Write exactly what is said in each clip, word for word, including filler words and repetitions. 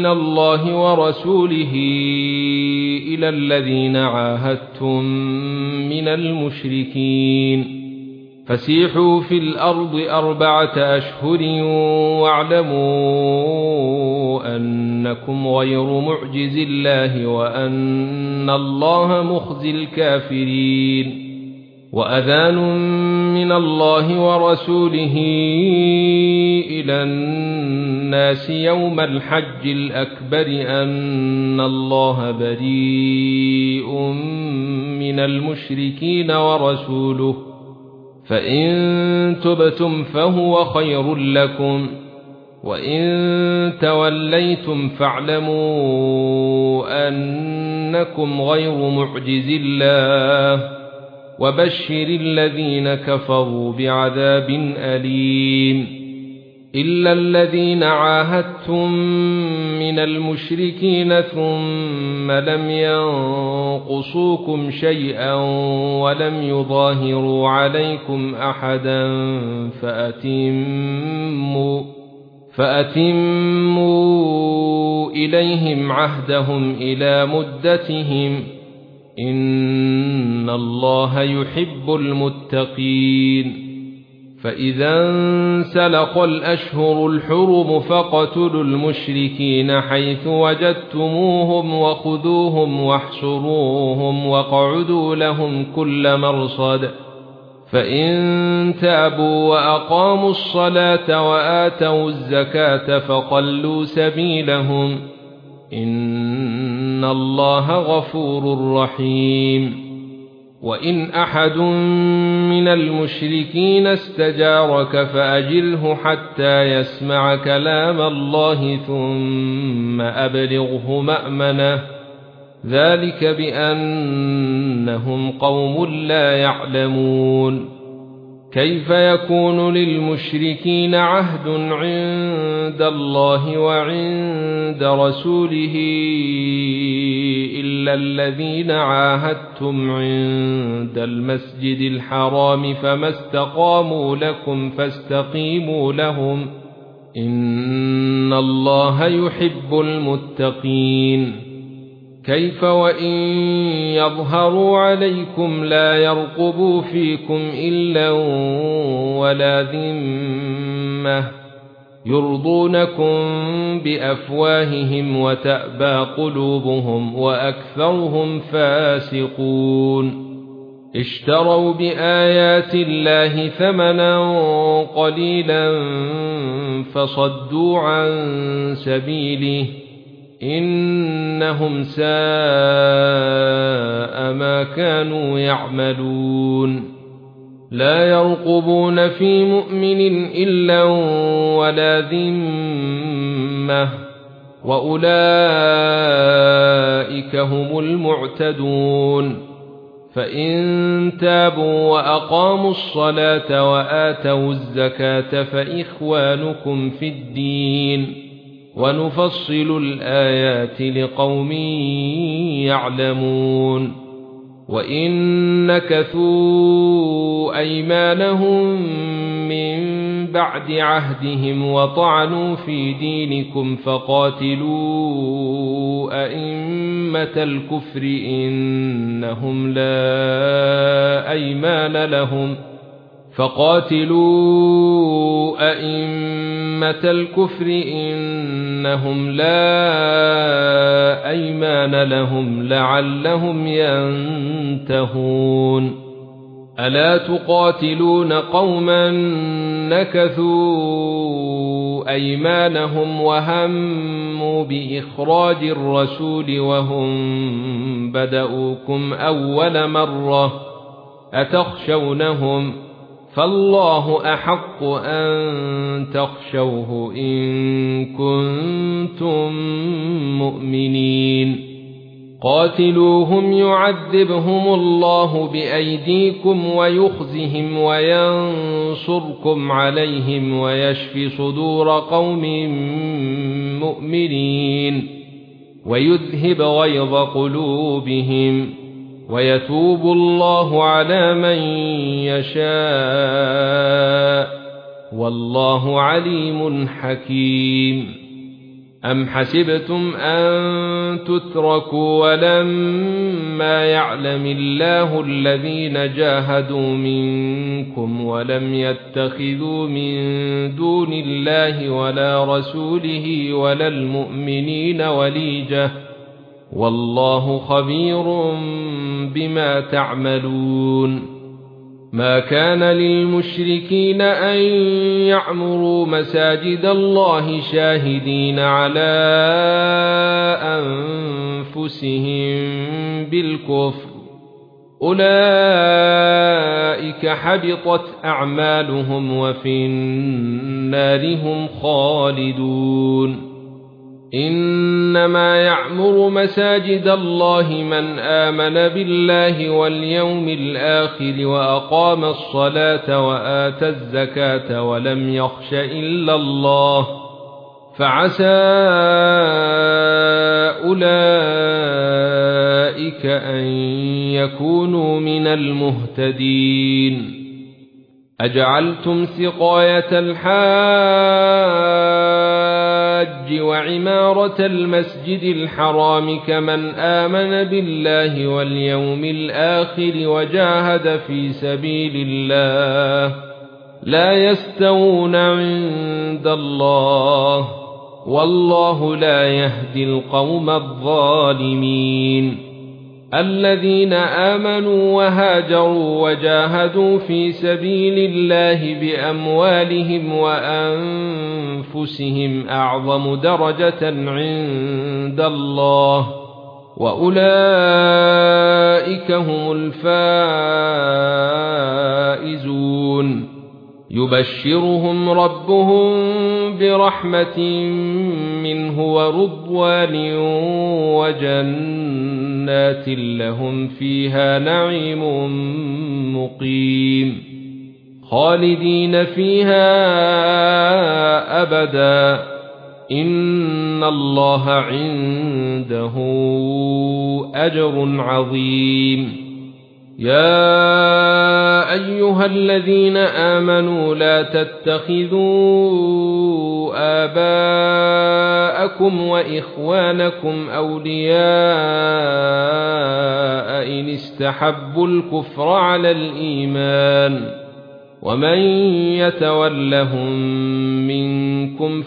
من الله ورسوله إلى الذين عاهدتم من المشركين فسيحوا في الأرض أربعة أشهر واعلموا أنكم غير معجز الله وأن الله مخزي الكافرين وأذان من الله ورسوله إلى الناس يوم الحج الأكبر أن الله بريء من المشركين ورسوله فإن تبتم فهو خير لكم وإن توليتم فاعلموا أنكم غير معجز الله وبشر الذين كفروا بعذاب أليم إلا الذين عاهدتم من المشركين ثم لم ينقصوكم شيئا ولم يظاهروا عليكم أحدا فأتموا, فأتموا إليهم عهدهم إلى مدتهم إن الله يحب المتقين فإذا انسلخ الأشهر الحرم فاقتلوا المشركين حيث وجدتموهم وخذوهم واحصروهم واقعدوا لهم كل مرصد فإن تابوا وأقاموا الصلاة وآتوا الزكاة فخلوا سبيلهم إن الله غفور رحيم وإن أحد من المشركين استجارك فأجره حتى يسمع كلام الله ثم أبلغه مأمنه ذلك بأنهم قوم لا يعلمون كيف يكون للمشركين عهد عند الله وعند رسوله إلا الذين عاهدتم عند المسجد الحرام فما استقاموا لكم فاستقيموا لهم إن الله يحب المتقين كيف وإن يظهروا عليكم لا يرقبوا فيكم إلا ولا ذمة يرضونكم بأفواههم وتأبى قلوبهم وأكثرهم فاسقون اشتروا بآيات الله ثمنا قليلا فصدوا عن سبيله إنهم ساء ما كانوا يعملون لا يرقبون في مؤمن إلا ولا ذمة وأولئك هم المعتدون فإن تابوا وأقاموا الصلاة وآتوا الزكاة فإخوانكم في الدين ونفصل الآيات لقوم يعلمون وإن نكثوا أيمانهم من بعد عهدهم وطعنوا في دينكم فقاتلوا أئمة الكفر إنهم لا أيمان لهم فقاتلوا أئمة الكفر إنهم لا أيمان لهم لعلهم ينتهون ألا تقاتلون قوما نكثوا أيمانهم وهموا بإخراج الرسول وهم بدأوكم أول مرة أتخشونهم فالله أحق أن تخشوه إن كنتم مؤمنين قاتلوهم يعذبهم الله بأيديكم ويخزهم وينصركم عليهم ويشف صدور قوم مؤمنين ويذهب غيظ قلوبهم ويتوب الله على من يشاء والله عليم حكيم أم حسبتم أن تتركوا ولما يعلم الله الذين جاهدوا منكم ولم يتخذوا من دون الله ولا رسوله ولا المؤمنين وليجة والله خبير بما تعملون ما كان للمشركين أن يعمروا مساجد الله شاهدين على أنفسهم بالكفر أولئك حبطت أعمالهم وفي النار هم خالدون إنما يعمر مساجد الله من آمن بالله واليوم الآخر وأقام الصلاة وآتى الزكاة ولم يخش إلا الله فعسى أولئك أن يكونوا من المهتدين أجعلتم سقاية الحاج وعمارة المسجد الحرام كمن آمن بالله واليوم الآخر وجاهد في سبيل الله لا يستوون عند الله والله لا يهدي القوم الظالمين الذين آمنوا وهاجروا وجاهدوا في سبيل الله بأموالهم وأنفسهم أعظم درجة عند الله وأولئك هم الفائزون يبشرهم ربهم برحمة منه ورضوان وجنات لهم فيها نعيم مقيم خالدين فيها أبدا إن الله عنده أجر عظيم يا أيها الذين آمنوا لا تتخذوا آباءكم وإخوانكم أولياء إن استحبوا الكفر على الإيمان ومن يتولهم منكم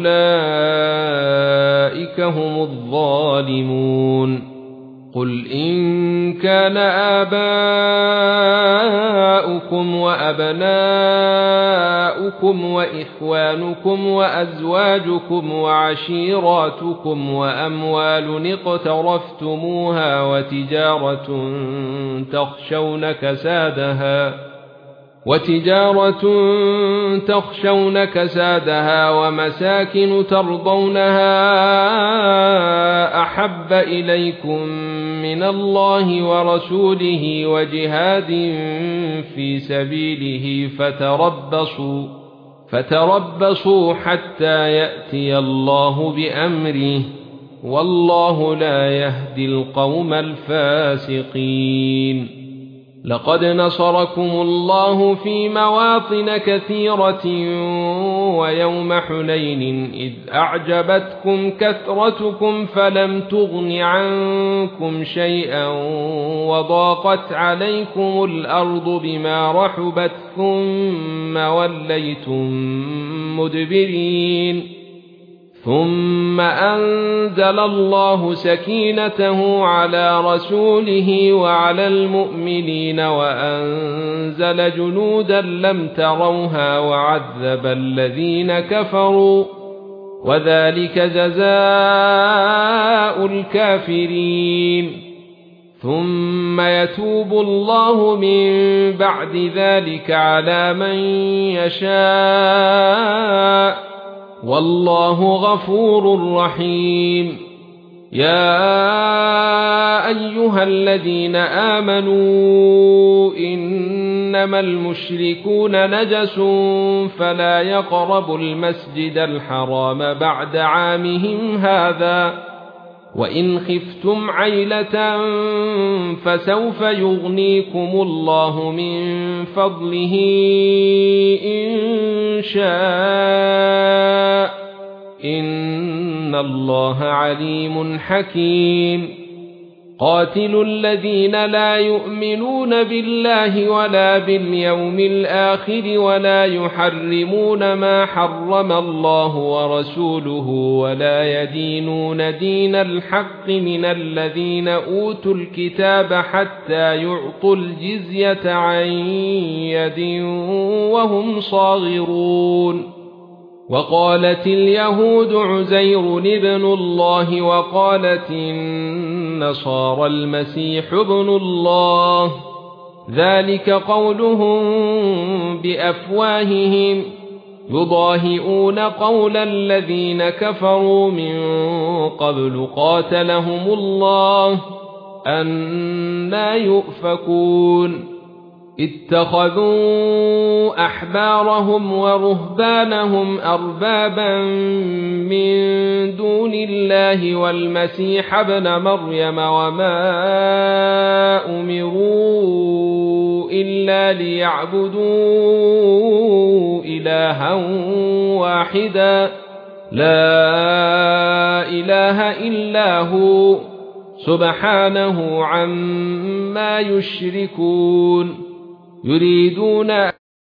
فأولئك هم الظالمون قل إن كان آباؤكم وأبناؤكم وإخوانكم وأزواجكم وعشيراتكم وأموال اقترفتموها وتجارة تخشون كسادها وتجارة تخشون كسادها ومساكن ترضونها أحب إليكم من الله ورسوله وجهاد في سبيله فتربصوا فتربصوا حتى يأتي الله بأمره والله لا يهدي القوم الفاسقين لقد نصركم الله في مواطن كثيرة ويوم حنين إذ أعجبتكم كثرتكم فلم تغن عنكم شيئا وضاقت عليكم الأرض بما رحبت ثم وليتم مدبرين ثم أنزل الله سكينته على رسوله وعلى المؤمنين وأنزل جنودا لم تروها وعذب الذين كفروا وذلك جزاء الكافرين ثم يتوب الله من بعد ذلك على من يشاء والله غفور رحيم يا أيها الذين آمنوا إنما المشركون نجس فلا يقربوا المسجد الحرام بعد عامهم هذا وإن خفتم عيلة فسوف يغنيكم الله من فضله إن شاء إن إن الله عليم حكيم قاتلوا الذين لا يؤمنون بالله ولا باليوم الآخر ولا يحرمون ما حرم الله ورسوله ولا يدينون دين الحق من الذين أوتوا الكتاب حتى يعطوا الجزية عن يد وهم صاغرون وقالت اليهود عزير ابن الله وقالت النصارى المسيح ابن الله ذلك قولهم بأفواههم يضاهئون قول الذين كفروا من قبل قاتلهم الله أنى يؤفكون اتخذوا أحبارهم ورهبانهم أربابا من دون الله والمسيح ابن مريم وما أمروا إلا ليعبدوا إلها واحدا لا إله إلا هو سبحانه عما يشركون يريدون